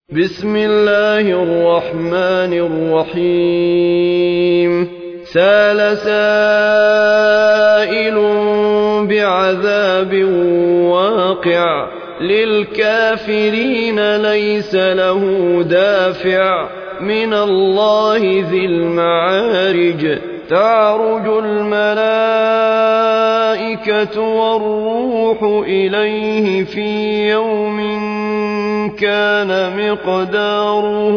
بسم الله الرحمن الرحيم سأل سائل بعذاب واقع للكافرين ليس له دافع من الله ذي المعارج تعرج الملائكة والروح إليه في يوم كان مقداره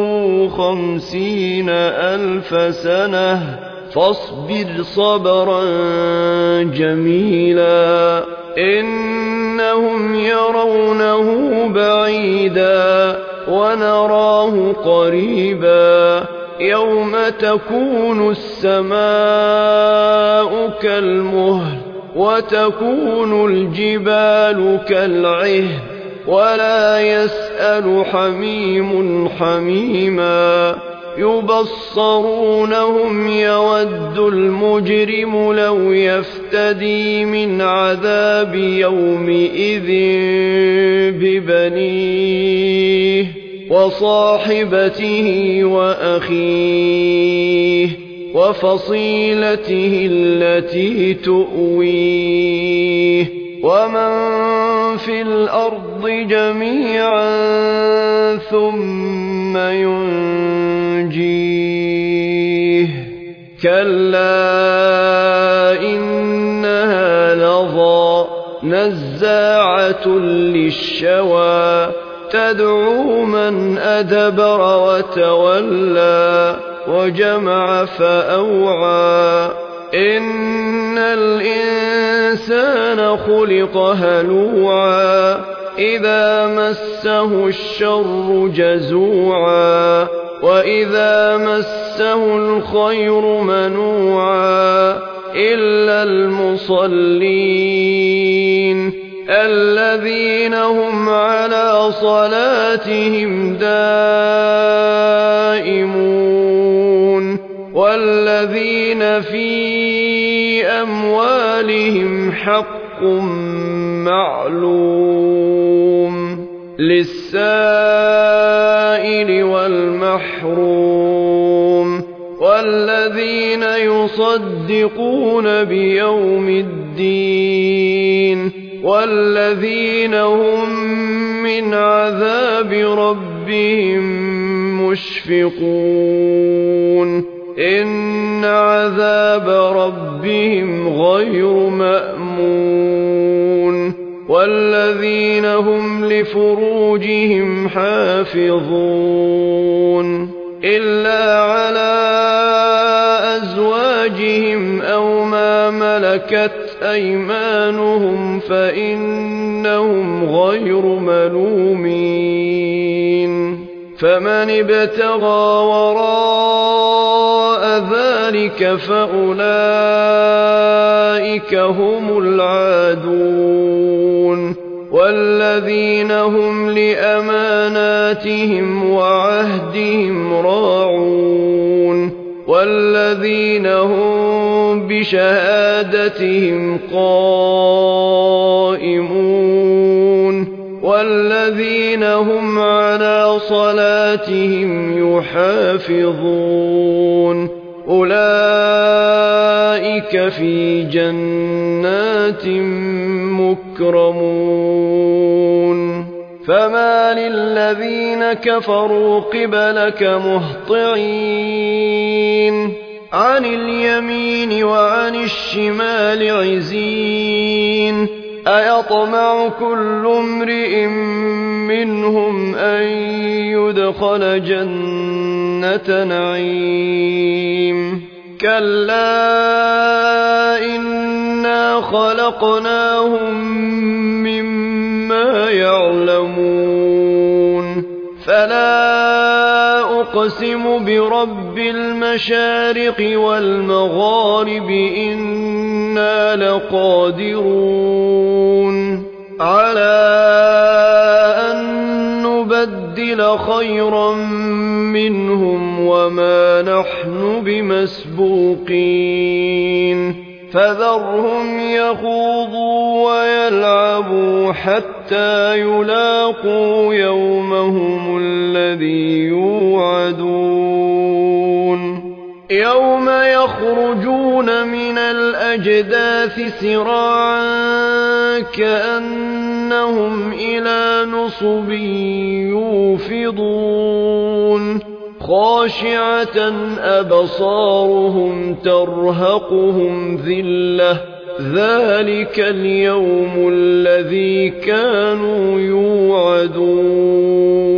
50,000 سنة فاصبر صبرا جميلا إنهم يرونه بعيدا ونراه قريبا يوم تكون السماء كالمهل وتكون الجبال كالعهن ولا يسأل حميم حميما يبصرونهم يود المجرم لو يفتدي من عذاب يومئذ ببنيه وصاحبته وأخيه وفصيلته التي تؤويه ومن في الأرض جميعا ثم ينجيه كلا إنها لظى نزاعة للشوى تدعو من أدبر وتولى وجمع فأوعى إن الإنسان خلق هلوعا إذا مسه الشر جزوعا وإذا مسه الخير منوعا إلا المصلين الذين هم على صلاتهم دائمون والذين في أموالهم حق معلوم للسائل والمحروم والذين يصدقون بيوم الدين والذين هم من عذاب ربهم مشفقون إن عذاب ربهم غير مأمون والذين هم لفروجهم حافظون إلا على أزواجهم أو ما ملكت أيمانهم فإنهم غير ملومين فمن ابتغى وراء ذلك فأولئك هم العادون والذين هم لأماناتهم وعهدهم راعون والذين هم بشهادتهم قائمون والذين هم على صلاتهم يحافظون أولئك في جنات مكرمون فما للذين كفروا قبلك مهطعين عن اليمين وعن الشمال عزين أيطمع كل امرئ منهم أن يدخل جنة نعيم كلا إنا خلقناهم مما يعلمون فلا أقسم برب المشارق والمغارب إنا لقادرون على أن نبدل خيرا منهم وما نحن بمسبوقين فذرهم يخوضوا ويلعبوا حتى يلاقوا يومهم الذي يوعدون يوم يخرجون من الأجداث سراعا كأنهم إلى نصب يوفضون خاشعة أبصارهم ترهقهم ذلة ذلك اليوم الذي كانوا يوعدون